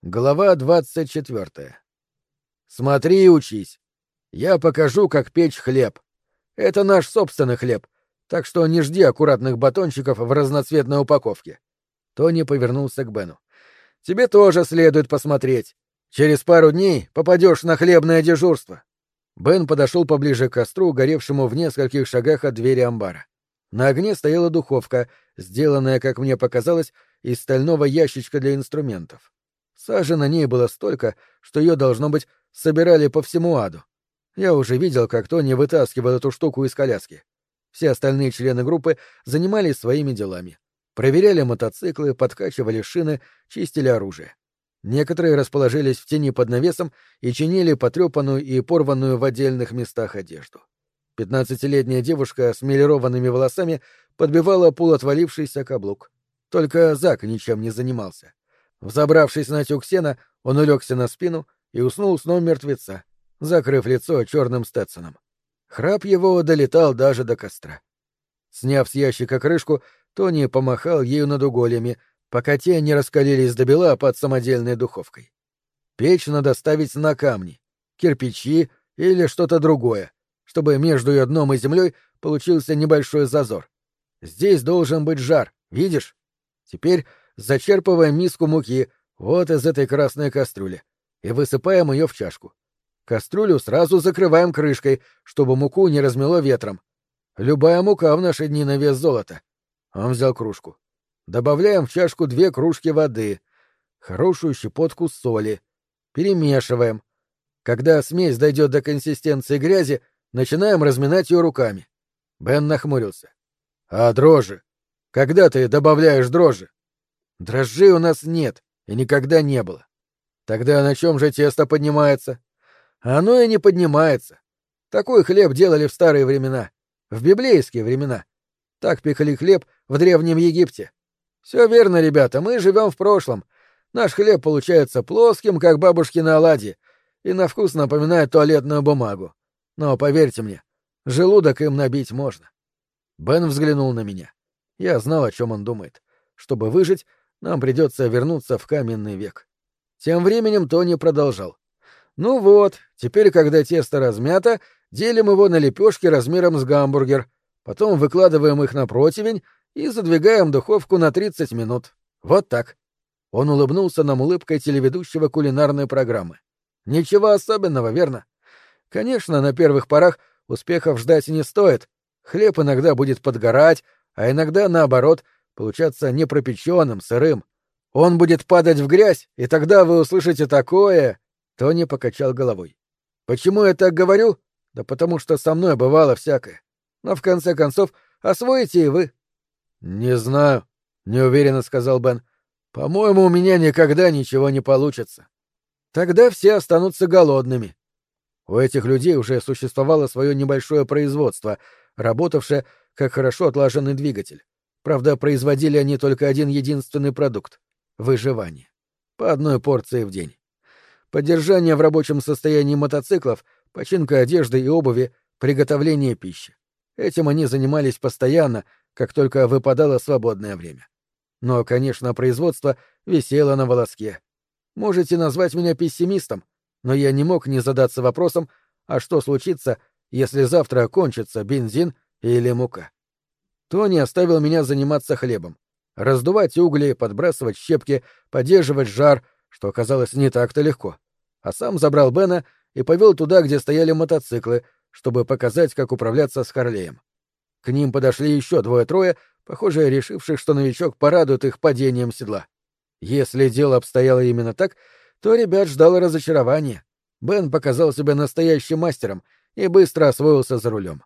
Глава 24. Смотри и учись. Я покажу, как печь хлеб. Это наш собственный хлеб, так что не жди аккуратных батончиков в разноцветной упаковке. Тони повернулся к Бену. Тебе тоже следует посмотреть. Через пару дней попадешь на хлебное дежурство. Бен подошел поближе к костру, горевшему в нескольких шагах от двери амбара. На огне стояла духовка, сделанная, как мне показалось, из стального ящичка для инструментов. Сажи на ней было столько, что ее, должно быть, собирали по всему аду. Я уже видел, как Тони вытаскивал эту штуку из коляски. Все остальные члены группы занимались своими делами. Проверяли мотоциклы, подкачивали шины, чистили оружие. Некоторые расположились в тени под навесом и чинили потрепанную и порванную в отдельных местах одежду. 15-летняя девушка с мелированными волосами подбивала полуотвалившийся каблук. Только Зак ничем не занимался. Взобравшись на тюк сена, он улегся на спину и уснул сном мертвеца, закрыв лицо черным стетсоном. Храп его долетал даже до костра. Сняв с ящика крышку, Тони помахал ею над угольями, пока те не раскалились до бела под самодельной духовкой. Печь надо ставить на камни, кирпичи или что-то другое, чтобы между ее дном и землей получился небольшой зазор. Здесь должен быть жар, видишь? Теперь зачерпываем миску муки вот из этой красной кастрюли и высыпаем ее в чашку. Кастрюлю сразу закрываем крышкой, чтобы муку не размело ветром. Любая мука в наши дни на вес золота. Он взял кружку. Добавляем в чашку 2 кружки воды, хорошую щепотку соли. Перемешиваем. Когда смесь дойдет до консистенции грязи, начинаем разминать ее руками. Бен нахмурился. — А дрожжи? Когда ты добавляешь дрожжи? — Дрожжей у нас нет и никогда не было. — Тогда на чем же тесто поднимается? — Оно и не поднимается. Такой хлеб делали в старые времена, в библейские времена. Так пекли хлеб в Древнем Египте. Все верно, ребята, мы живем в прошлом. Наш хлеб получается плоским, как бабушкины оладьи, и на вкус напоминает туалетную бумагу. Но поверьте мне, желудок им набить можно. Бен взглянул на меня. Я знал, о чем он думает. Чтобы выжить, нам придется вернуться в каменный век. Тем временем Тони продолжал. Ну вот, теперь, когда тесто размято, делим его на лепешки размером с гамбургер, потом выкладываем их на противень и задвигаем духовку на 30 минут. Вот так. Он улыбнулся нам улыбкой телеведущего кулинарной программы. Ничего особенного, верно? Конечно, на первых порах успехов ждать не стоит. Хлеб иногда будет подгорать, а иногда, наоборот, получаться непропеченным, сырым. Он будет падать в грязь, и тогда вы услышите такое... Тони покачал головой. Почему я так говорю? Да потому что со мной бывало всякое. Но в конце концов освоите и вы. Не знаю, неуверенно сказал Бен. По-моему, у меня никогда ничего не получится. Тогда все останутся голодными. У этих людей уже существовало свое небольшое производство, работавшее как хорошо отлаженный двигатель. Правда, производили они только один единственный продукт — выживание. По одной порции в день. Поддержание в рабочем состоянии мотоциклов, починка одежды и обуви, приготовление пищи. Этим они занимались постоянно, как только выпадало свободное время. Но, конечно, производство висело на волоске. Можете назвать меня пессимистом, но я не мог не задаться вопросом, а что случится, если завтра кончится бензин или мука. Тони оставил меня заниматься хлебом. Раздувать угли, подбрасывать щепки, поддерживать жар, что оказалось не так-то легко. А сам забрал Бена и повел туда, где стояли мотоциклы, чтобы показать, как управляться с Харлеем. К ним подошли еще 2-3, похоже, решивших, что новичок порадует их падением седла. Если дело обстояло именно так, то ребят ждало разочарование. Бен показал себя настоящим мастером и быстро освоился за рулем.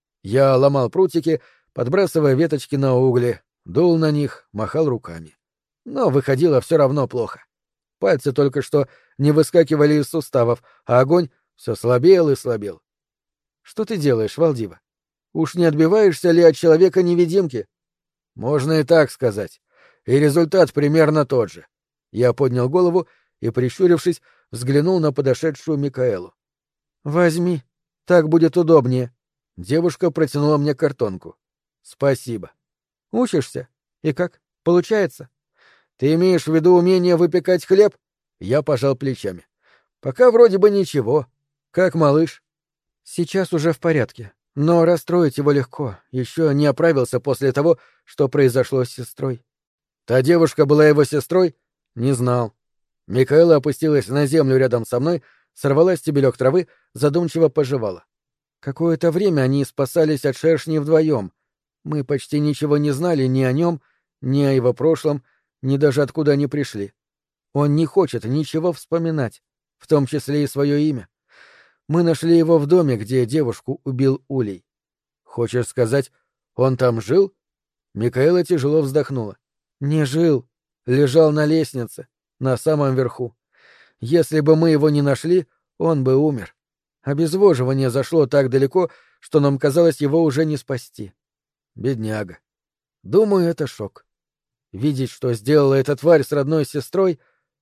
Я ломал прутики, подбрасывая веточки на угли, дул на них, махал руками. Но выходило все равно плохо. Пальцы только что не выскакивали из суставов, а огонь все слабел и слабел. — Что ты делаешь, Валдива? Уж не отбиваешься ли от человека-невидимки? — Можно и так сказать. И результат примерно тот же. Я поднял голову и, прищурившись, взглянул на подошедшую Микаэлу. — Возьми, так будет удобнее. Девушка протянула мне картонку. — Спасибо. — Учишься? И как? Получается? — Ты имеешь в виду умение выпекать хлеб? Я пожал плечами. Пока вроде бы ничего. Как малыш? Сейчас уже в порядке. Но расстроить его легко. Еще не оправился после того, что произошло с сестрой. Та девушка была его сестрой? Не знал. Микаэла опустилась на землю рядом со мной, сорвала стебелек травы, задумчиво пожевала. Какое-то время они спасались от шершней вдвоем. Мы почти ничего не знали ни о нем, ни о его прошлом, ни даже откуда они пришли. Он не хочет ничего вспоминать, в том числе и свое имя. Мы нашли его в доме, где девушку убил Улей. Хочешь сказать, он там жил? Микаэла тяжело вздохнула. Не жил. Лежал на лестнице, на самом верху. Если бы мы его не нашли, он бы умер. Обезвоживание зашло так далеко, что нам казалось его уже не спасти. Бедняга. Думаю, это шок. Видеть, что сделала эта тварь с родной сестрой...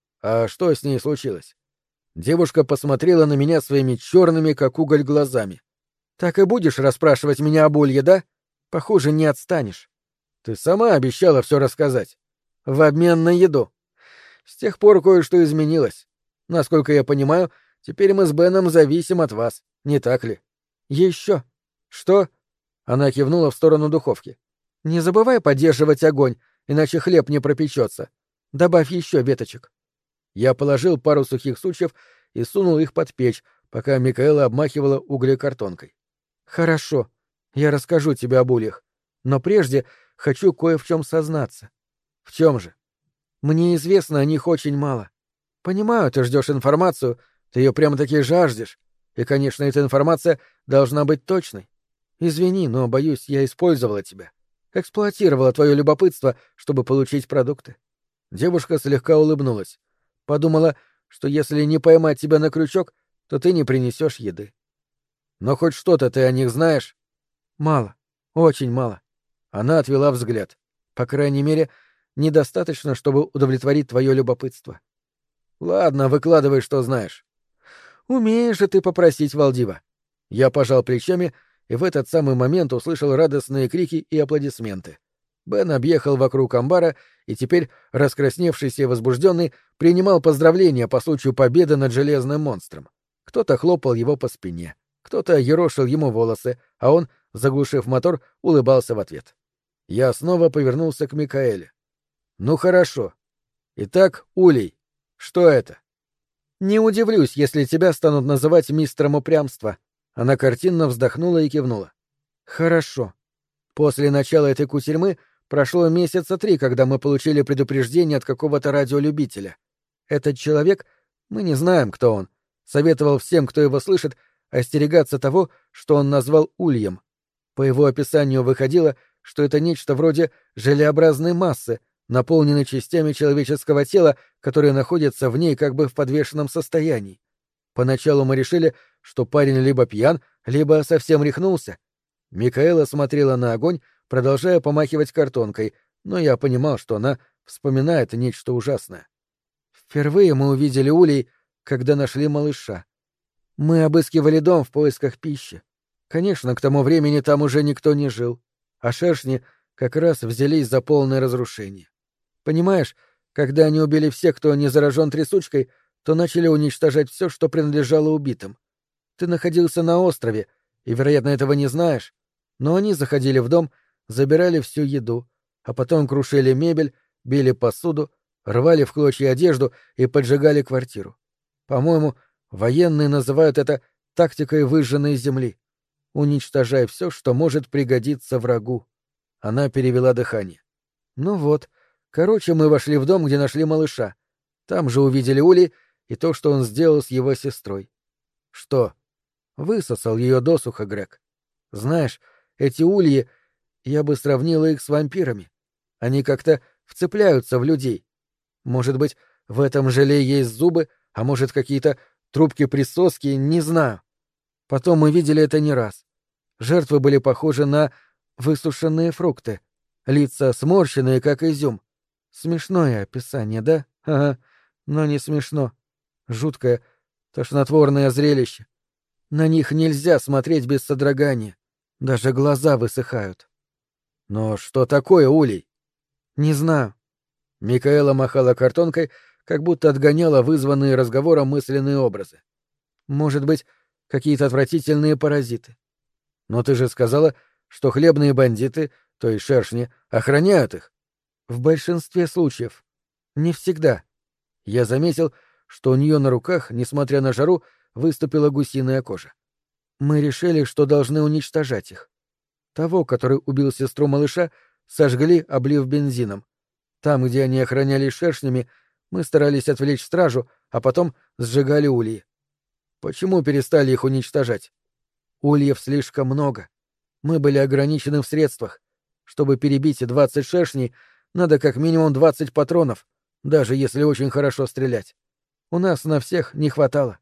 А что с ней случилось? Девушка посмотрела на меня своими черными, как уголь, глазами. Так и будешь расспрашивать меня об Улье, да? Похоже, не отстанешь. Ты сама обещала все рассказать. В обмен на еду. С тех пор кое-что изменилось. Насколько я понимаю, теперь мы с Беном зависим от вас, не так ли? Еще. Что? Она кивнула в сторону духовки. Не забывай поддерживать огонь, иначе хлеб не пропечется. Добавь еще веточек. Я положил пару сухих сучьев и сунул их под печь, пока Микаэла обмахивала угли картонкой. Хорошо, я расскажу тебе об ульях, но прежде хочу кое в чем сознаться. В чем же? Мне известно о них очень мало. Понимаю, ты ждешь информацию, ты ее прямо-таки жаждешь, и, конечно, эта информация должна быть точной. Извини, но, боюсь, я использовала тебя. Эксплуатировала твое любопытство, чтобы получить продукты. Девушка слегка улыбнулась. Подумала, что если не поймать тебя на крючок, то ты не принесешь еды. Но хоть что-то ты о них знаешь? Мало. Очень мало. Она отвела взгляд. По крайней мере, недостаточно, чтобы удовлетворить твое любопытство. Ладно, выкладывай, что знаешь. Умеешь же ты попросить, Валдива. Я пожал плечами и в этот самый момент услышал радостные крики и аплодисменты. Бен объехал вокруг амбара и теперь, раскрасневшийся и возбужденный, принимал поздравления по случаю победы над железным монстром. Кто-то хлопал его по спине, кто-то ерошил ему волосы, а он, заглушив мотор, улыбался в ответ. Я снова повернулся к Микаэле. «Ну хорошо. Итак, Улей. Что это?» «Не удивлюсь, если тебя станут называть мистером упрямства». Она картинно вздохнула и кивнула. «Хорошо. После начала этой кутерьмы прошло месяца 3, когда мы получили предупреждение от какого-то радиолюбителя. Этот человек, мы не знаем, кто он, советовал всем, кто его слышит, остерегаться того, что он назвал ульем. По его описанию выходило, что это нечто вроде желеобразной массы, наполненной частями человеческого тела, которые находятся в ней как бы в подвешенном состоянии. Поначалу мы решили, что парень либо пьян, либо совсем рехнулся. Микаэла смотрела на огонь, продолжая помахивать картонкой, но я понимал, что она вспоминает нечто ужасное. Впервые мы увидели улей, когда нашли малыша. Мы обыскивали дом в поисках пищи. Конечно, к тому времени там уже никто не жил, а шершни как раз взялись за полное разрушение. Понимаешь, когда они убили всех, кто не заражен трясучкой, то начали уничтожать все, что принадлежало убитым. Ты находился на острове, и, вероятно, этого не знаешь, но они заходили в дом, забирали всю еду, а потом крушили мебель, били посуду, рвали в клочья одежду и поджигали квартиру. По-моему, военные называют это тактикой выжженной земли. Уничтожай все, что может пригодиться врагу. Она перевела дыхание. Ну вот, короче, мы вошли в дом, где нашли малыша. Там же увидели Ули и то, что он сделал с его сестрой. Что? Высосал ее досуха, Грег. Знаешь, эти ульи, я бы сравнила их с вампирами. Они как-то вцепляются в людей. Может быть, в этом желе есть зубы, а может, какие-то трубки-присоски, не знаю. Потом мы видели это не раз. Жертвы были похожи на высушенные фрукты, лица сморщенные, как изюм. Смешное описание, да? Ага, но не смешно. Жуткое, тошнотворное зрелище. На них нельзя смотреть без содрогания. Даже глаза высыхают. Но что такое улей? Не знаю. Микаэла махала картонкой, как будто отгоняла вызванные разговором мысленные образы. Может быть, какие-то отвратительные паразиты. Но ты же сказала, что хлебные бандиты, то есть шершни, охраняют их. В большинстве случаев. Не всегда. Я заметил, что у нее на руках, несмотря на жару, выступила гусиная кожа. Мы решили, что должны уничтожать их. Того, который убил сестру малыша, сожгли, облив бензином. Там, где они охранялись шершнями, мы старались отвлечь стражу, а потом сжигали ульи. Почему перестали их уничтожать? Ульев слишком много. Мы были ограничены в средствах. Чтобы перебить 20 шершней, надо как минимум 20 патронов, даже если очень хорошо стрелять. У нас на всех не хватало.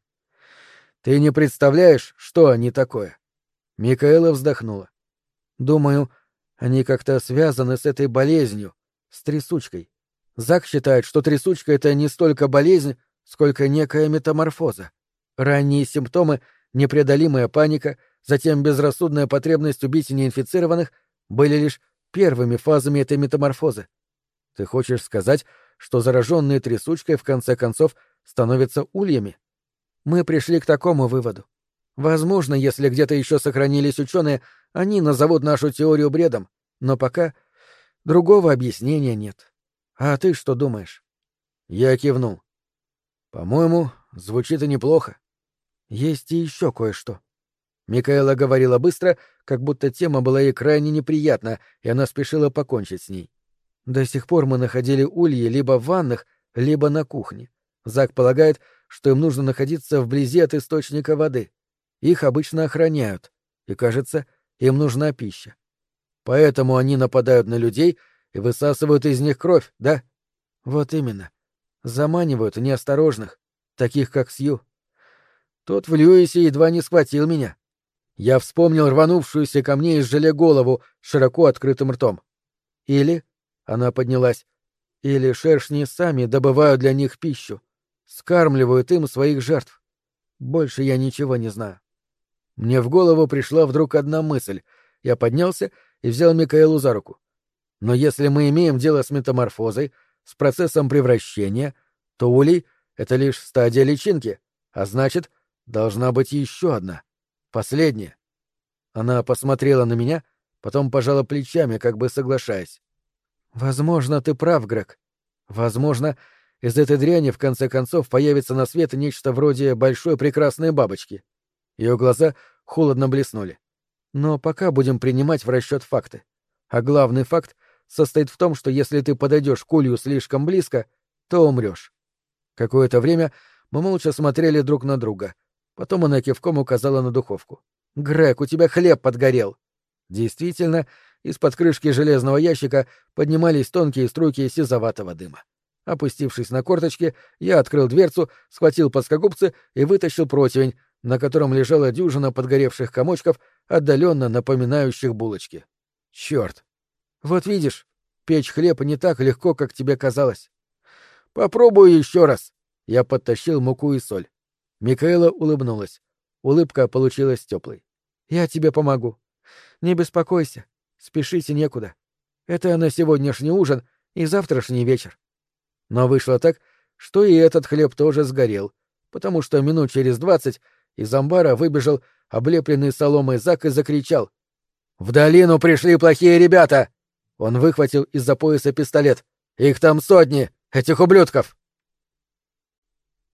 Ты не представляешь, что они такое? Микаэла вздохнула. Думаю, они как-то связаны с этой болезнью, с трясучкой. Зак считает, что трясучка — это не столько болезнь, сколько некая метаморфоза. Ранние симптомы, непреодолимая паника, затем безрассудная потребность убить неинфицированных были лишь первыми фазами этой метаморфозы. Ты хочешь сказать, что зараженные трясучкой в конце концов становятся ульями? Мы пришли к такому выводу. Возможно, если где-то еще сохранились ученые, они назовут нашу теорию бредом, но пока другого объяснения нет. А ты что думаешь? Я кивнул. По-моему, звучит и неплохо. Есть и еще кое-что. Микаэла говорила быстро, как будто тема была ей крайне неприятна, и она спешила покончить с ней. До сих пор мы находили ульи либо в ваннах, либо на кухне. Зак полагает, что им нужно находиться вблизи от источника воды. Их обычно охраняют, и, кажется, им нужна пища. Поэтому они нападают на людей и высасывают из них кровь, да? Вот именно. Заманивают неосторожных, таких как Сью. Тот в Льюисе едва не схватил меня. Я вспомнил рванувшуюся ко мне из желе голову широко открытым ртом. Или, она поднялась, или шершни сами добывают для них пищу, скармливают им своих жертв. Больше я ничего не знаю. Мне в голову пришла вдруг одна мысль. Я поднялся и взял Микаэлу за руку. Но если мы имеем дело с метаморфозой, с процессом превращения, то улей — это лишь стадия личинки, а значит, должна быть еще одна, последняя. Она посмотрела на меня, потом пожала плечами, как бы соглашаясь. Возможно, ты прав, Грег. Возможно, из этой дряни в конце концов появится на свет нечто вроде большой прекрасной бабочки. Ее глаза холодно блеснули. Но пока будем принимать в расчет факты. А главный факт состоит в том, что если ты подойдешь к улью слишком близко, то умрешь. Какое-то время мы молча смотрели друг на друга. Потом она кивком указала на духовку. «Грег, у тебя хлеб подгорел!» Действительно, из-под крышки железного ящика поднимались тонкие струйки сизоватого дыма. Опустившись на корточки, я открыл дверцу, схватил плоскогубцы и вытащил противень, на котором лежала дюжина подгоревших комочков, отдаленно напоминающих булочки. Черт! Вот видишь, печь хлеб не так легко, как тебе казалось. Попробую еще раз. Я подтащил муку и соль. Микаэла улыбнулась. Улыбка получилась теплой. Я тебе помогу. Не беспокойся. Спешите некуда. Это на сегодняшний ужин и завтрашний вечер. Но вышло так, что и этот хлеб тоже сгорел, потому что минут через 20 из амбара выбежал облепленный соломой Зак и закричал: «В долину пришли плохие ребята!» Он выхватил из-за пояса пистолет. «Их там сотни, этих ублюдков!»